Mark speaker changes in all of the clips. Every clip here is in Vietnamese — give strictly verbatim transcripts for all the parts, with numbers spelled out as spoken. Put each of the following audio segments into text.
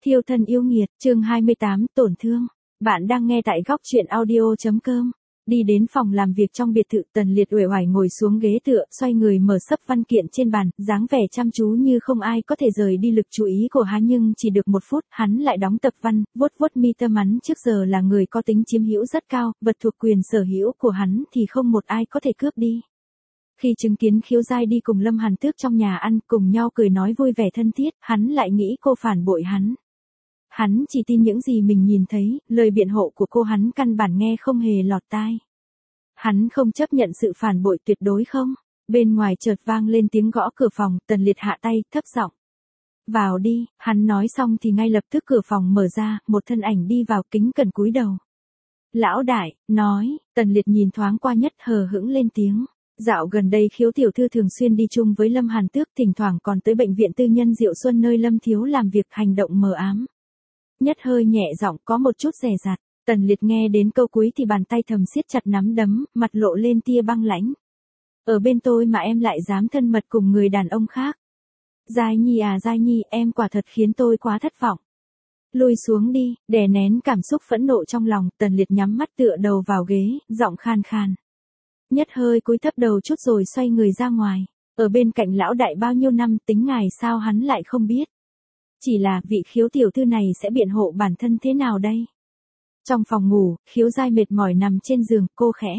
Speaker 1: Thiêu thân yêu nghiệt, chương hai mươi tám, tổn thương. Bạn đang nghe tại góc truyện audio.com. Đi đến phòng làm việc trong biệt thự, Tần Liệt uể oải ngồi xuống ghế tựa, xoay người mở sấp văn kiện trên bàn, dáng vẻ chăm chú như không ai có thể rời đi lực chú ý của hắn, nhưng chỉ được một phút, hắn lại đóng tập văn, vuốt vuốt mi tâm. Hắn trước giờ là người có tính chiếm hữu rất cao, vật thuộc quyền sở hữu của hắn thì không một ai có thể cướp đi. Khi chứng kiến Khiếu Giai đi cùng Lâm Hàn Tước trong nhà ăn, cùng nhau cười nói vui vẻ thân thiết, hắn lại nghĩ cô phản bội hắn. Hắn chỉ tin những gì mình nhìn thấy, lời biện hộ của cô hắn căn bản nghe không hề lọt tai. Hắn không chấp nhận sự phản bội, tuyệt đối không. Bên ngoài chợt vang lên tiếng gõ cửa phòng, Tần Liệt hạ tay, thấp giọng. Vào đi, hắn nói xong thì ngay lập tức cửa phòng mở ra, một thân ảnh đi vào, kính cẩn cúi đầu. Lão đại, nói, Tần Liệt nhìn thoáng qua nhất, hờ hững lên tiếng. Dạo gần đây Khiếu tiểu thư thường xuyên đi chung với Lâm Hàn Tước, thỉnh thoảng còn tới bệnh viện tư nhân Diệu Xuân nơi Lâm thiếu làm việc, hành động mờ ám. Nhất hơi nhẹ giọng, có một chút dè dặt. Tần Liệt nghe đến câu cuối thì bàn tay thầm siết chặt nắm đấm, mặt lộ lên tia băng lãnh. Ở bên tôi mà em lại dám thân mật cùng người đàn ông khác. Giai Nhi à Giai Nhi, em quả thật khiến tôi quá thất vọng. Lùi xuống đi, đè nén cảm xúc phẫn nộ trong lòng, Tần Liệt nhắm mắt tựa đầu vào ghế, giọng khan khan. Nhất hơi cúi thấp đầu chút rồi xoay người ra ngoài. Ở bên cạnh lão đại bao nhiêu năm, tính ngài sao hắn lại không biết. Chỉ là vị Khiếu tiểu thư này sẽ biện hộ bản thân thế nào đây? Trong phòng ngủ, Khiếu Giai mệt mỏi nằm trên giường, cô khẽ.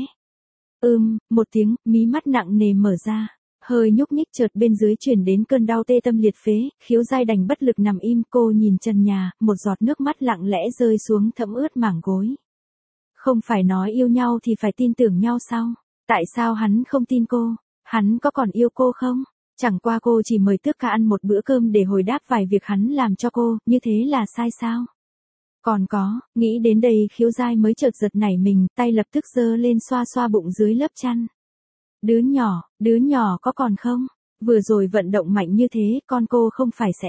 Speaker 1: Ưm, một tiếng, mí mắt nặng nề mở ra. Hơi nhúc nhích, chợt bên dưới chuyển đến cơn đau tê tâm liệt phế, Khiếu Giai đành bất lực nằm im. Cô nhìn trần nhà, một giọt nước mắt lặng lẽ rơi xuống thấm ướt mảng gối. Không phải nói yêu nhau thì phải tin tưởng nhau sao? Tại sao hắn không tin cô? Hắn có còn yêu cô không? Chẳng qua cô chỉ mời Tước ca ăn một bữa cơm để hồi đáp vài việc hắn làm cho cô, như thế là sai sao? Còn có, nghĩ đến đây Khiếu Giai mới chợt giật nảy mình, tay lập tức giơ lên xoa xoa bụng dưới lớp chăn. Đứa nhỏ, đứa nhỏ có còn không? Vừa rồi vận động mạnh như thế, con cô không phải sẽ.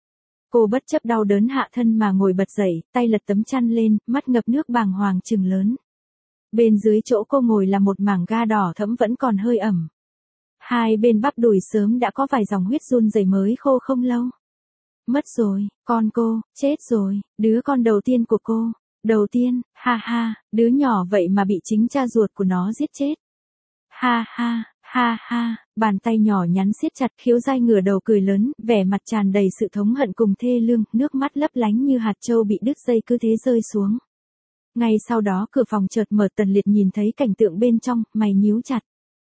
Speaker 1: Cô bất chấp đau đớn hạ thân mà ngồi bật dậy, tay lật tấm chăn lên, mắt ngập nước bàng hoàng trừng lớn. Bên dưới chỗ cô ngồi là một mảng ga đỏ thẫm vẫn còn hơi ẩm. Hai bên bắp đùi sớm đã có vài dòng huyết run rẩy mới khô không lâu. Mất rồi, con cô, chết rồi, đứa con đầu tiên của cô. Đầu tiên, ha ha, đứa nhỏ vậy mà bị chính cha ruột của nó giết chết. Ha ha, ha ha, bàn tay nhỏ nhắn siết chặt. Khiếu Giai ngửa đầu cười lớn, vẻ mặt tràn đầy sự thống hận cùng thê lương, nước mắt lấp lánh như hạt châu bị đứt dây cứ thế rơi xuống. Ngay sau đó cửa phòng chợt mở, Tần Liệt nhìn thấy cảnh tượng bên trong, mày nhíu chặt.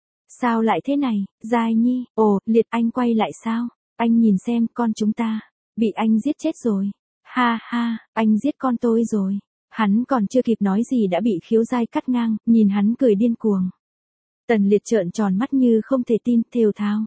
Speaker 1: Sao lại thế này, Giai Nhi, ồ, Liệt anh quay lại sao? Anh nhìn xem, con chúng ta, bị anh giết chết rồi. Ha ha, anh giết con tôi rồi. Hắn còn chưa kịp nói gì đã bị Khiếu Giai cắt ngang, nhìn hắn cười điên cuồng. Tần Liệt trợn tròn mắt như không thể tin, thều thào.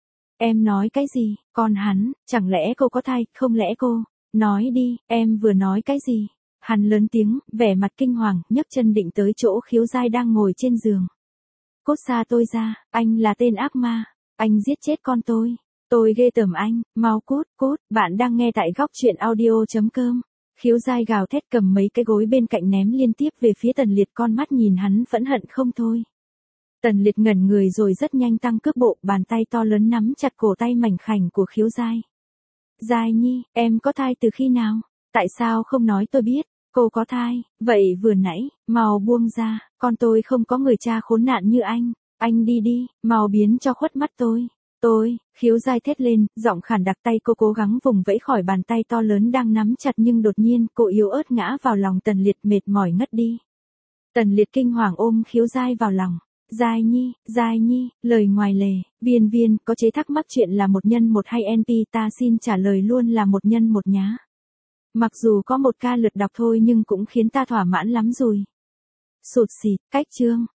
Speaker 1: Em nói cái gì, con hắn, chẳng lẽ cô có thai, không lẽ cô, nói đi, em vừa nói cái gì? Hắn lớn tiếng, vẻ mặt kinh hoàng, nhấc chân định tới chỗ Khiếu Giai đang ngồi trên giường. Cút xa tôi ra, anh là tên ác ma, anh giết chết con tôi, tôi ghê tởm anh, mau cút, cút. Bạn đang nghe tại góc truyện audio.com. Khiếu Giai gào thét cầm mấy cái gối bên cạnh ném liên tiếp về phía Tần Liệt, con mắt nhìn hắn phẫn hận không thôi. Tần Liệt ngẩn người rồi rất nhanh tăng cước bộ, bàn tay to lớn nắm chặt cổ tay mảnh khảnh của Khiếu Giai. Giai Nhi, em có thai từ khi nào? Tại sao không nói tôi biết? Cô có thai, vậy vừa nãy, mau buông ra, con tôi không có người cha khốn nạn như anh, anh đi đi, mau biến cho khuất mắt tôi, tôi, Khiếu Giai thét lên, giọng khản đặc. Tay cô cố gắng vùng vẫy khỏi bàn tay to lớn đang nắm chặt, nhưng đột nhiên cô yếu ớt ngã vào lòng Tần Liệt, mệt mỏi ngất đi. Tần Liệt kinh hoàng ôm Khiếu Giai vào lòng. Giai Nhi, Giai Nhi, lời ngoài lề, Viên Viên, có chế thắc mắc chuyện là một nhân một hay en pê, ta xin trả lời luôn là một nhân một nhá. Mặc dù có một ca lượt đọc thôi nhưng cũng khiến ta thỏa mãn lắm rồi. Sụt xịt, cách chương.